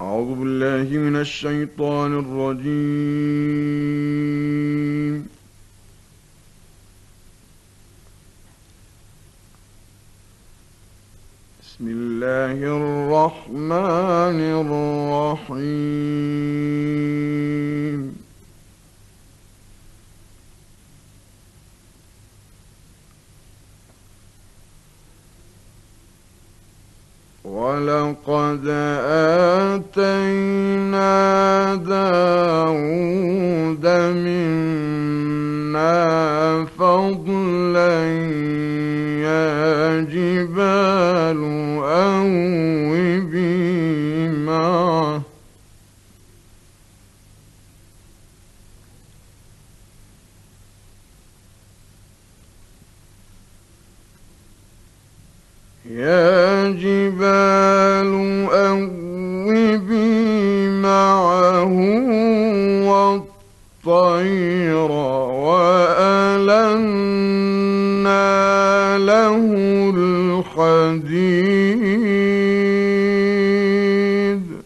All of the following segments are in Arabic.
أعوذ بالله من الشيطان الرجيم. بسم الله الرحمن الرحيم. ولقد آتينا داود منا فضلا يا جبال أوبي معه يا جبال أوبي معه والطير وألنا له الحديد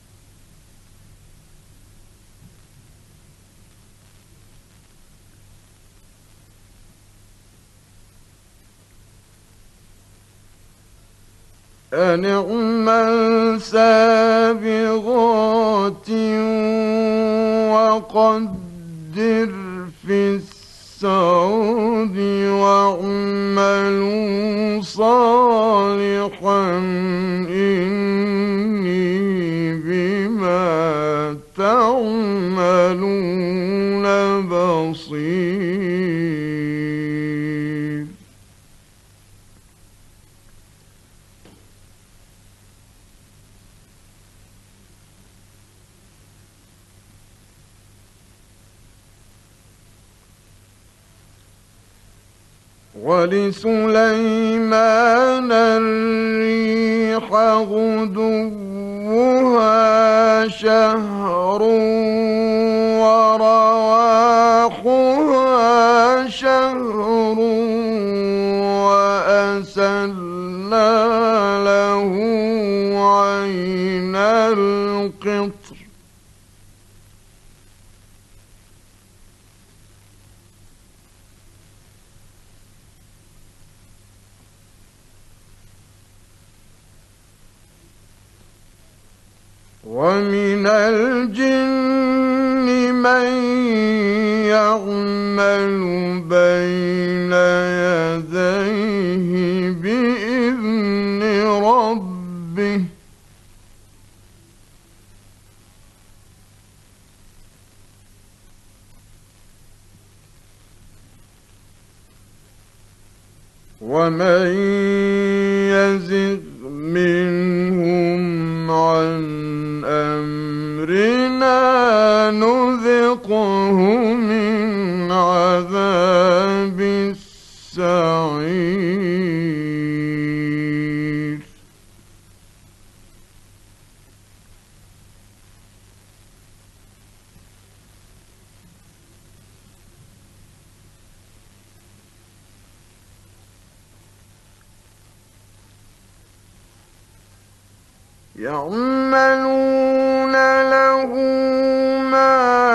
أن اعمل سابغات وقدر في السعود واعملوا صالحا إني بما تعملون بصير. ولسليمان الريح غدوها شهر ورواحها شهر وأسلنا له عين القطر ومن الجن من يعمل بين يديه بإذن ربه ومن يزغ منهم عن أمرنا نذقه من عذاب السعير. يعملون له ما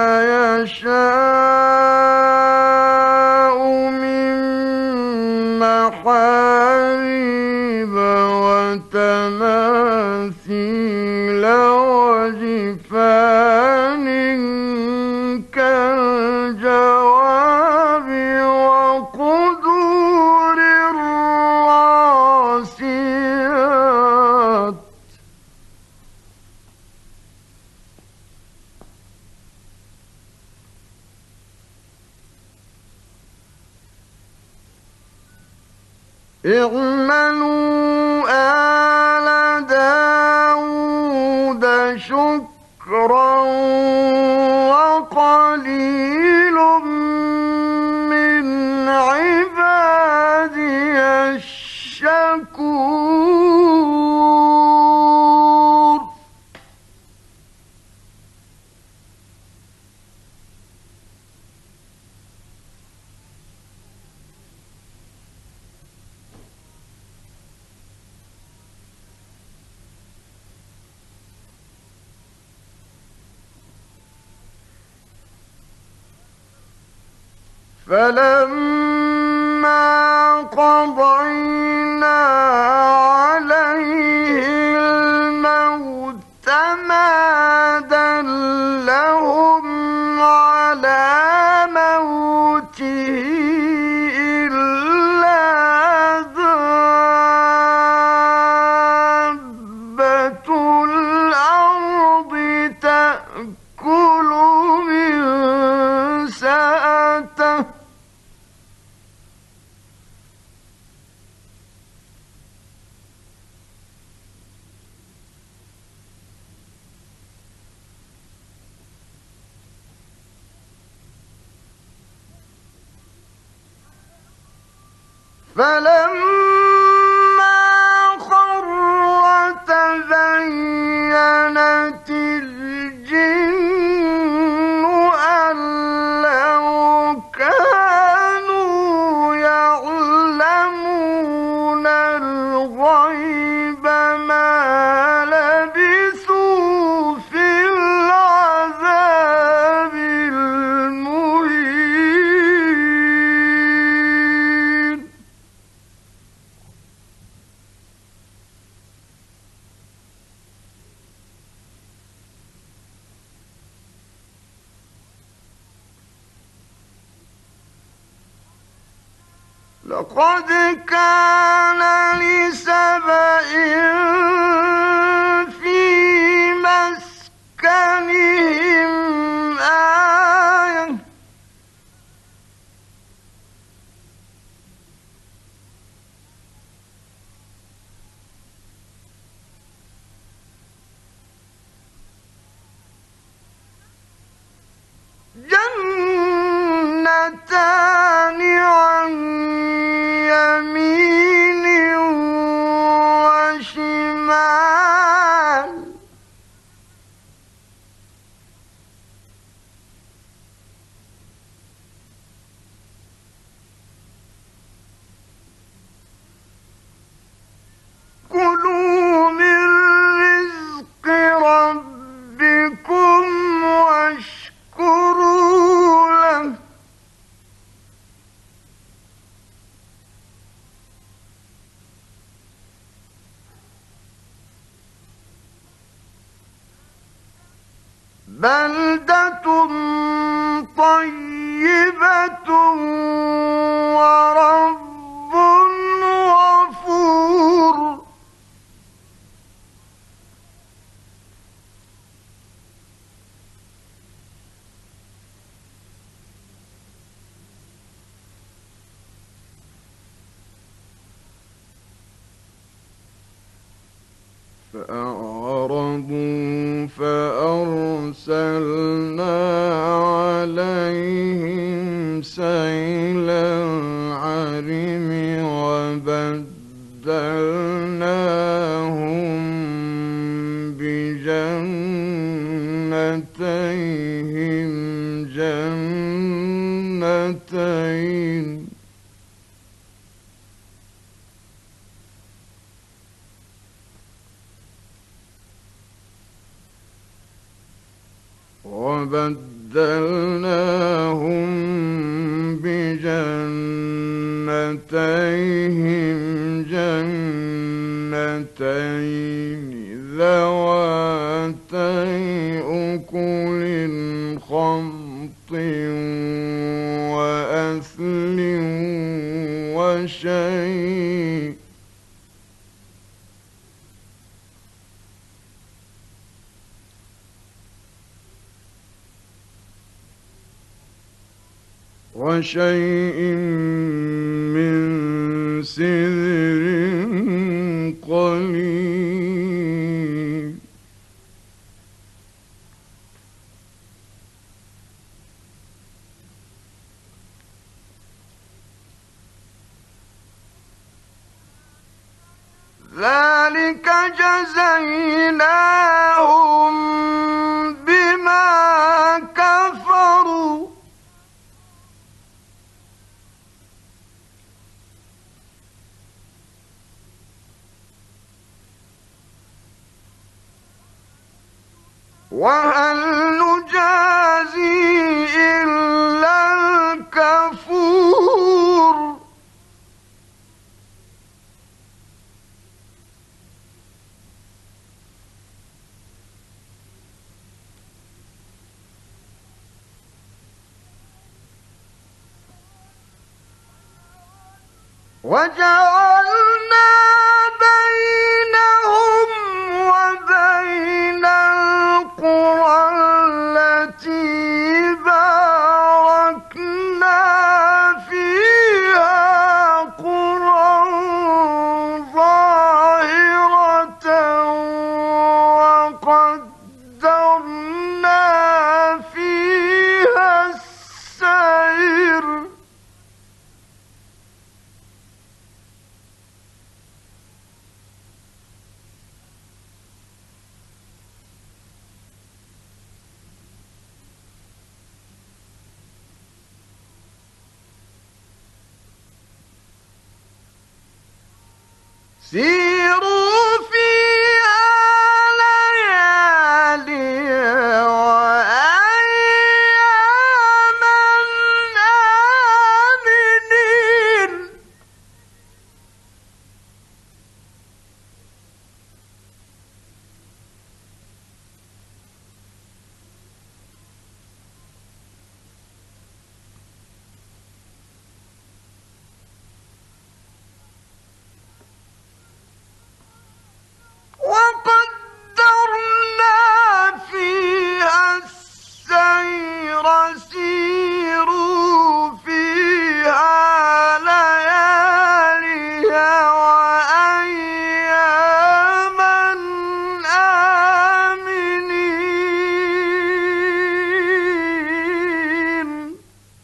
يشاء من محاريب وتماثيل وجفان كالجواب وقدور الراسيات اعملوا آل داود شكرا وقليل من عبادي الشكور. فلما قضينا عليه الموت ما دلهم على موته إلا دابة الأرض تأكل من سأته فلما خر تبينت الجن أن لو كانوا يعلمون الغيب ما لبثوا في العذاب المهين لقد كان لسبإ في مسكنهم آية جنتان عن يمين وشمال كلوا من رزق ربكم واشكروا له بلدة طيبة ورب غفور فأعرضوا فأرسلنا عليهم سيل العرم وبدلناهم بجنتيهم جنتين وبدلناهم بجنتيهم جنتين ذواتي أكل خمط وأثل وشيء من سدر قليل ذلك جزيناهم بما كفروا وهل نجازي إلا الكفور وجعلنا بينهم وبين القرى التي باركنا فيها قرى ظاهرة وقدرنا فيها السير. سيروا فيها ليالي وأياما آمنين. وقدرنا فيها السير. سيروا فيها ليالي وأياما آمنين.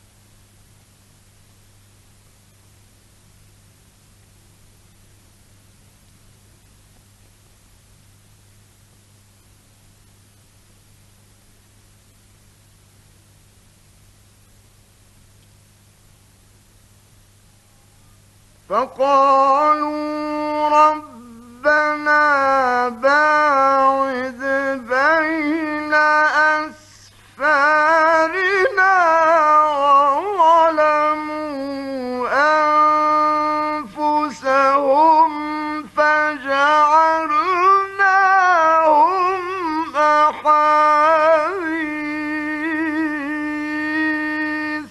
فقالوا ربنا باعد بين أسفارنا وظلموا أنفسهم فجعلناهم أحاديث.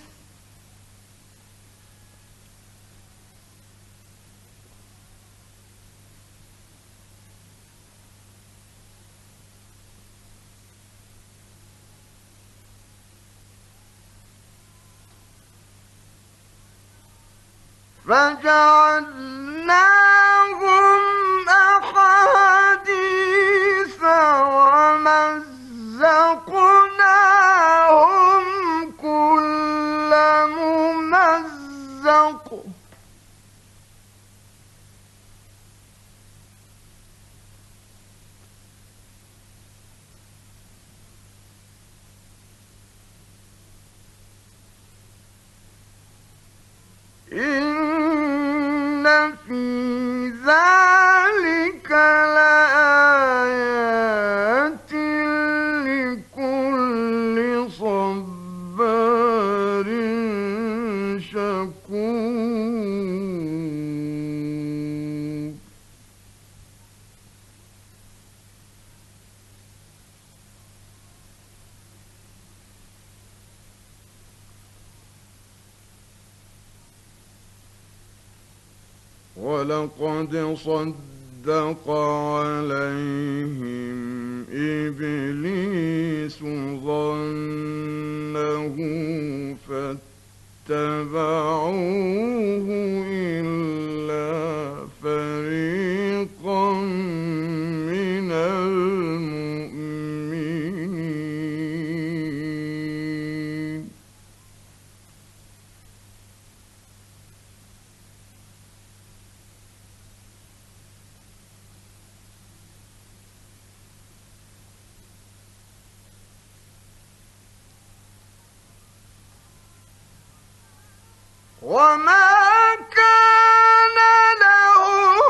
فجعلناهم أحاديث ومزقناهم كل ممزق. إن في ذلك لآيات لكل صبار شكور. ولقد صدق عليهم إبليس ظنه فاتبعوه إلا فريقا من المؤمنين. وما كان له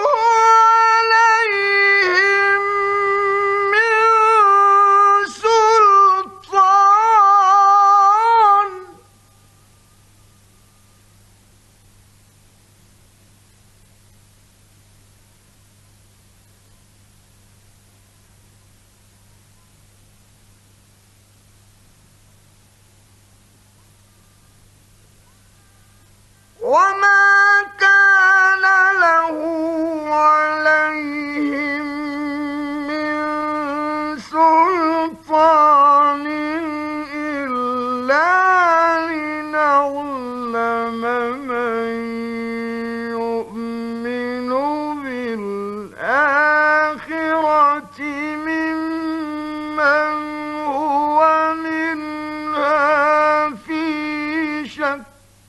عليهم من سلطان. وما كان سلطان إلا لنعلم من يؤمن بالآخرة ممن هو منها في شك.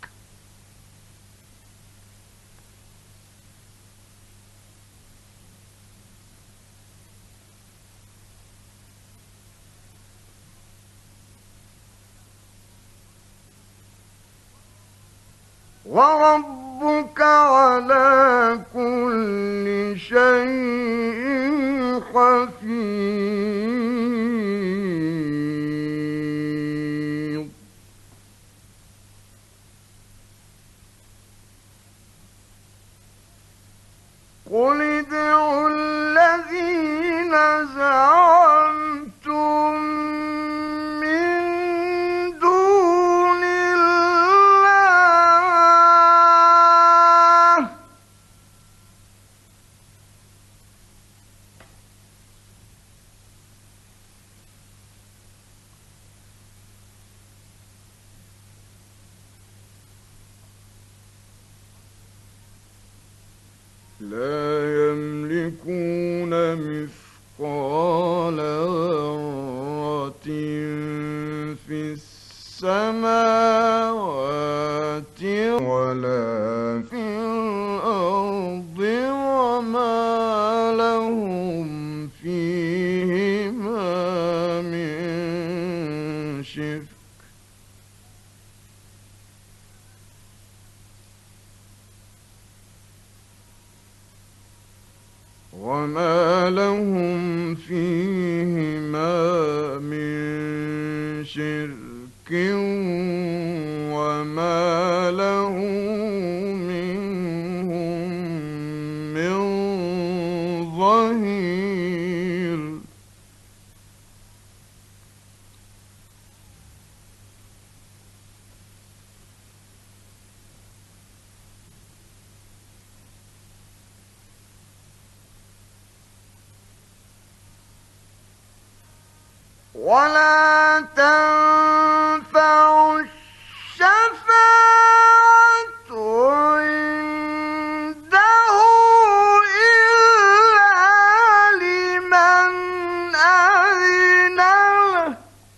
وربك على كل شيء حفيظ. قل ادعوا الذين زعمتم من دون الله لا يملكون مثقال ذرة في السماوات ولا في الأرض وما لهم فيهما من شرك. وما لهم فيهما من شرك وما له منهم من ظهير. ولا تنفع الشفاعة عنده إلا لمن أذن له.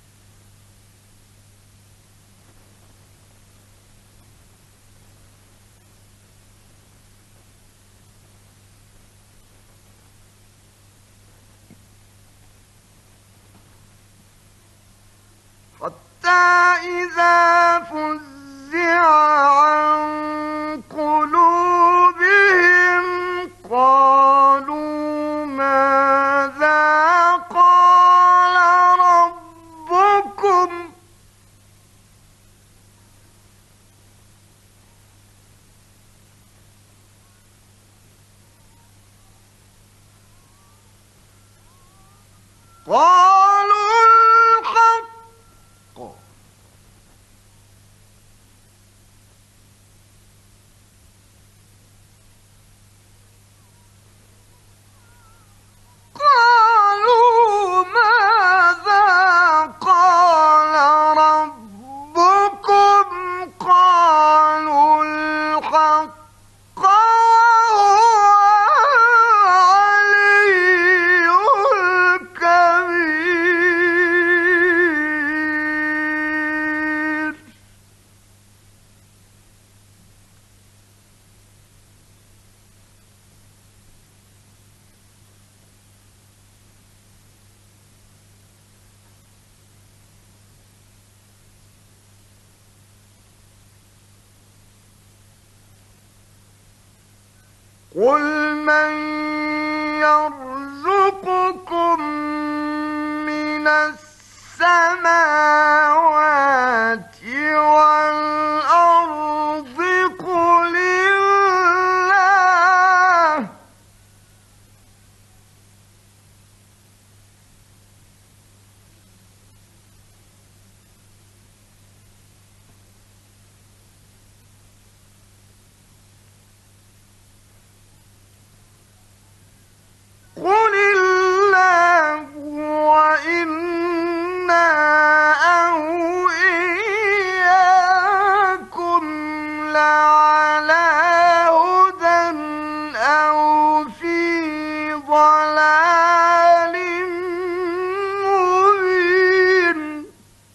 حتى إذا فزع عن قلوبهم قالوا ماذا قال ربكم. قالوا الحق. قالوا ماذا قال ربكم. قالوا الحق وهو العلي الكبير. قل من يرزقكم من السماوات والأرض. قل الله. قل الله وإن أو إياكم لعلى هدى أو في ضلال مبين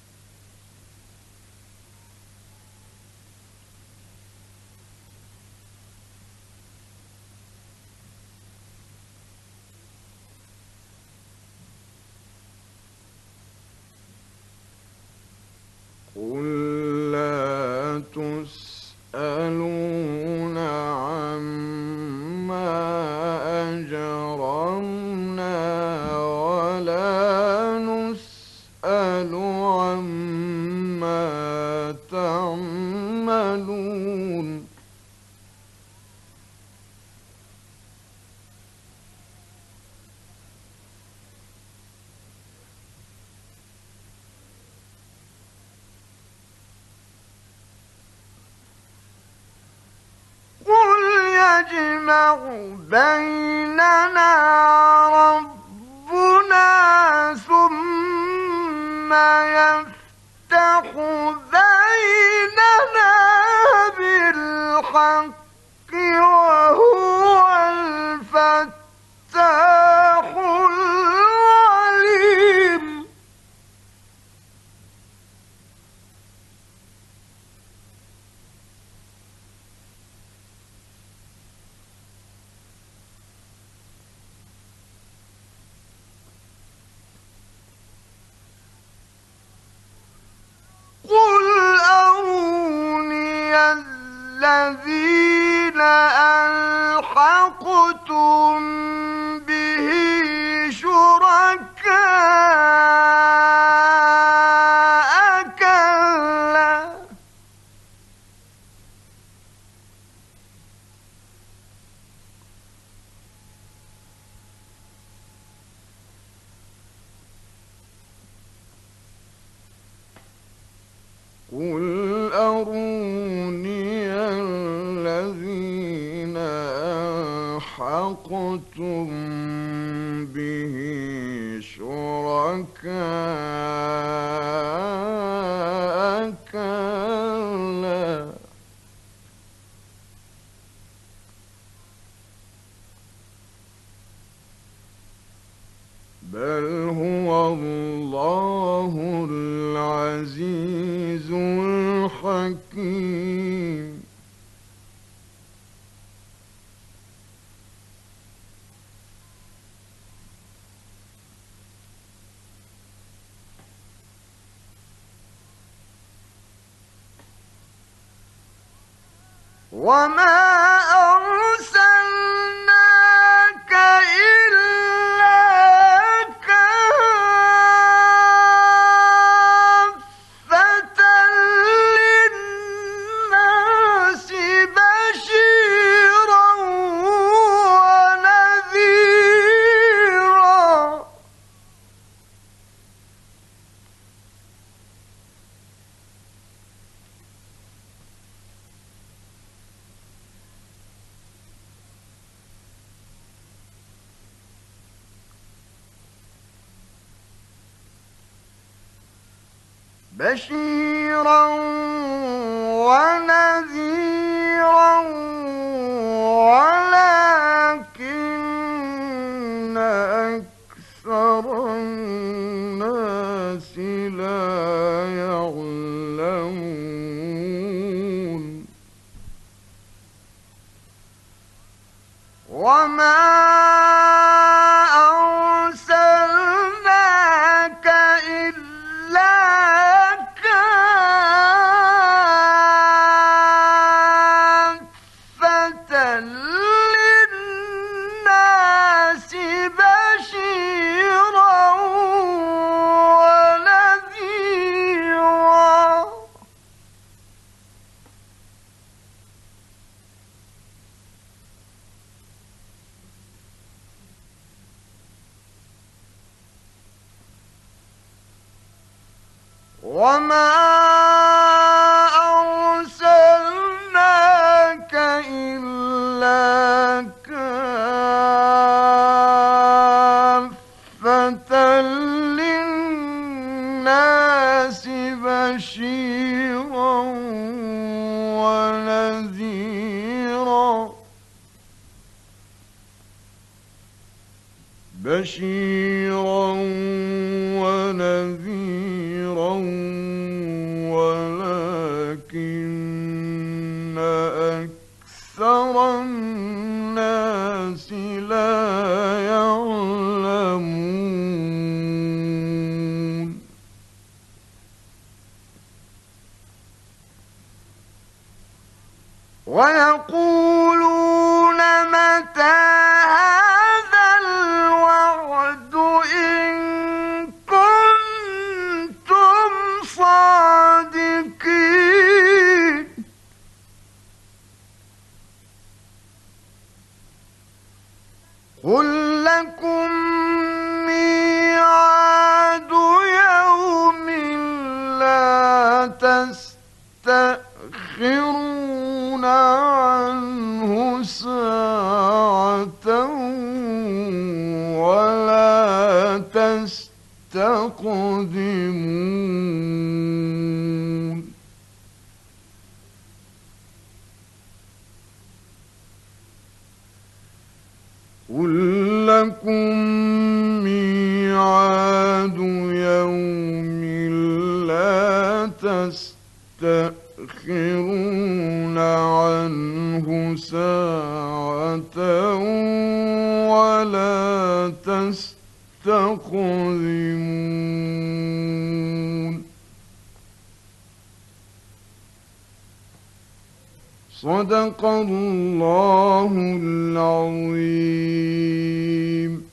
قل لا تسألون عما أجرمنا ولا نسأل عما تعملون قل يجمع بيننا ربنا ثم يفتح بيننا بالحق وهو الفتاح العليم قل أروني الذين ألحقتم به شركاء كلا قل أروني الذين ألحقتم به شركاء كلا بل هو الله العزيز الحكيم وما أرسلناك إلا كافة للناس بشيرا ونذيرا بشيرا ونذيرا ولكن أكثر الناس لا يعلمون وما أرسلناك إلا كافة للناس بشيرا ونذيرا وما أرسلناك إلا كافة للناس للناس بشيرا ونذيرا ولكن أكثر الناس لا يعلمون ويقولون متى هذا الوعد إن كنتم صادقين قل لكم ميعاد يوم لا تستأخرون عنه ساعة ولا تستقدمون قل لكم ميعاد يوم لا تستأخرون عنه ساعة ولا تستقدمون صدق الله العظيم.